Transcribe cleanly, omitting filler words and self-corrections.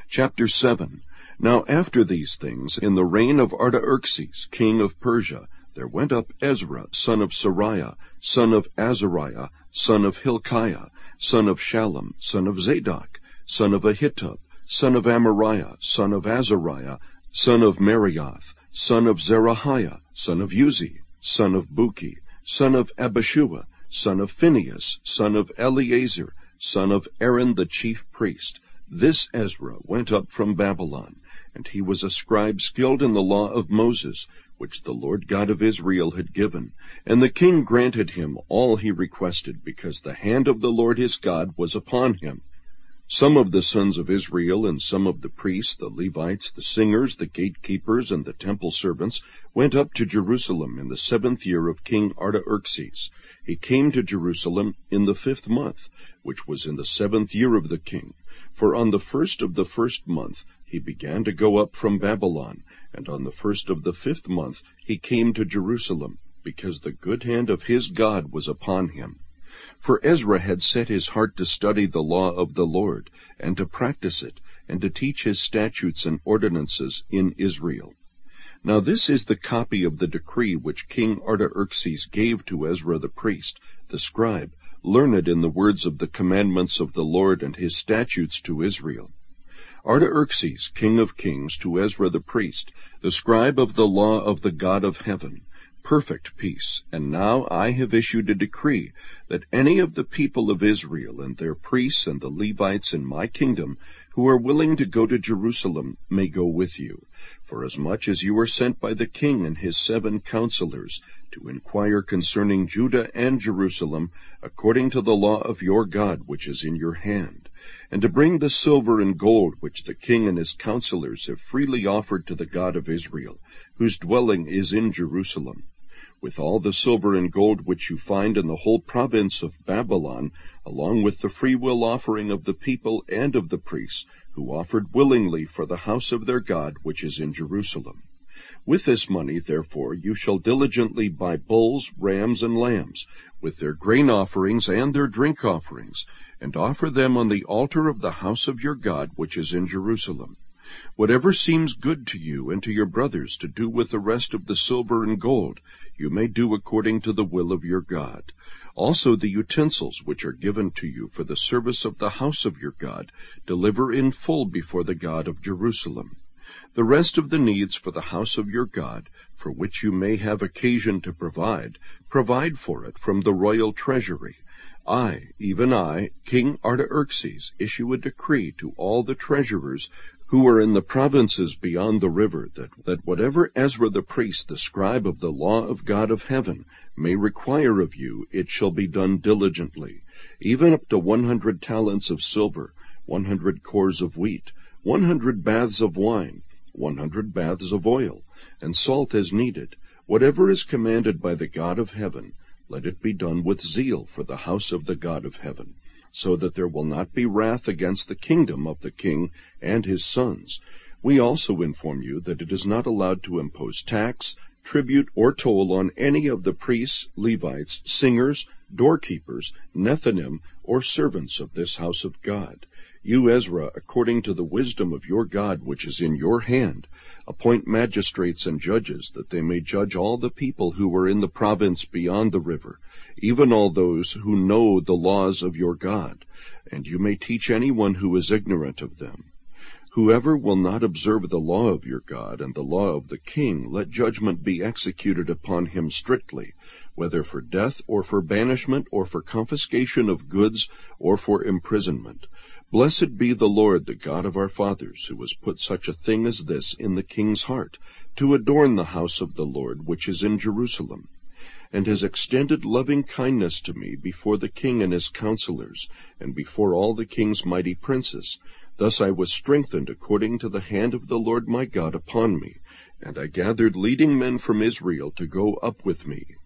Chapter 7. Now after these things, in the reign of Artaxerxes, king of Persia, there went up Ezra, son of Seraiah, son of Azariah, son of Hilkiah, son of Shallum, son of Zadok, son of Ahitub, son of Amariah, son of Azariah, son of Marioth, son of Zerahiah, son of Uzi, son of Buki, son of Abishua, son of Phinehas, son of Eleazar, son of Aaron the chief priest. This Ezra went up from Babylon, and he was a scribe skilled in the law of Moses, which the Lord God of Israel had given. And the king granted him all he requested, because the hand of the Lord his God was upon him. Some of the sons of Israel and some of the priests, the Levites, the singers, the gatekeepers, and the temple servants went up to Jerusalem in the 7th year of King Artaxerxes. He came to Jerusalem in the 5th month, which was in the 7th year of the king. For on the 1st of the 1st month he began to go up from Babylon, and on the 1st of the 5th month he came to Jerusalem, because the good hand of his God was upon him. For Ezra had set his heart to study the law of the Lord, and to practice it, and to teach his statutes and ordinances in Israel. Now this is the copy of the decree which King Artaxerxes gave to Ezra the priest, the scribe, learned in the words of the commandments of the Lord and his statutes to Israel. Artaxerxes, king of kings, to Ezra the priest, the scribe of the law of the God of heaven, perfect peace. And now I have issued a decree that any of the people of Israel and their priests and the Levites in my kingdom who are willing to go to Jerusalem may go with you, forasmuch as you are sent by the king and his 7 counselors to inquire concerning Judah and Jerusalem according to the law of your God which is in your hand, and to bring the silver and gold which the king and his counselors have freely offered to the God of Israel, whose dwelling is in Jerusalem, with all the silver and gold which you find in the whole province of Babylon, along with the freewill offering of the people and of the priests, who offered willingly for the house of their God which is in Jerusalem. With this money, therefore, you shall diligently buy bulls, rams, and lambs, with their grain offerings and their drink offerings, and offer them on the altar of the house of your God which is in Jerusalem. Whatever seems good to you and to your brothers to do with the rest of the silver and gold, you may do according to the will of your God. Also the utensils which are given to you for the service of the house of your God, deliver in full before the God of Jerusalem. The rest of the needs for the house of your God, for which you may have occasion to provide for it from the royal treasury. I, even I, King Artaxerxes, issue a decree to all the treasurers who are in the provinces beyond the river, that whatever Ezra the priest, the scribe of the law of God of heaven, may require of you, it shall be done diligently, even up to 100 talents of silver, 100 cores of wheat, 100 baths of wine, 100 baths of oil, and salt as needed. Whatever is commanded by the God of heaven, let it be done with zeal for the house of the God of heaven, so that there will not be wrath against the kingdom of the king and his sons. We also inform you that it is not allowed to impose tax, tribute, or toll on any of the priests, Levites, singers, doorkeepers, Nethinim, or servants of this house of God. You, Ezra, according to the wisdom of your God which is in your hand, appoint magistrates and judges, that they may judge all the people who are in the province beyond the river, even all those who know the laws of your God, and you may teach anyone who is ignorant of them. Whoever will not observe the law of your God and the law of the king, let judgment be executed upon him strictly, whether for death or for banishment or for confiscation of goods or for imprisonment. Blessed be the Lord, the God of our fathers, who has put such a thing as this in the king's heart, to adorn the house of the Lord which is in Jerusalem, and has extended loving kindness to me before the king and his counselors, and before all the king's mighty princes. Thus I was strengthened according to the hand of the Lord my God upon me, and I gathered leading men from Israel to go up with me,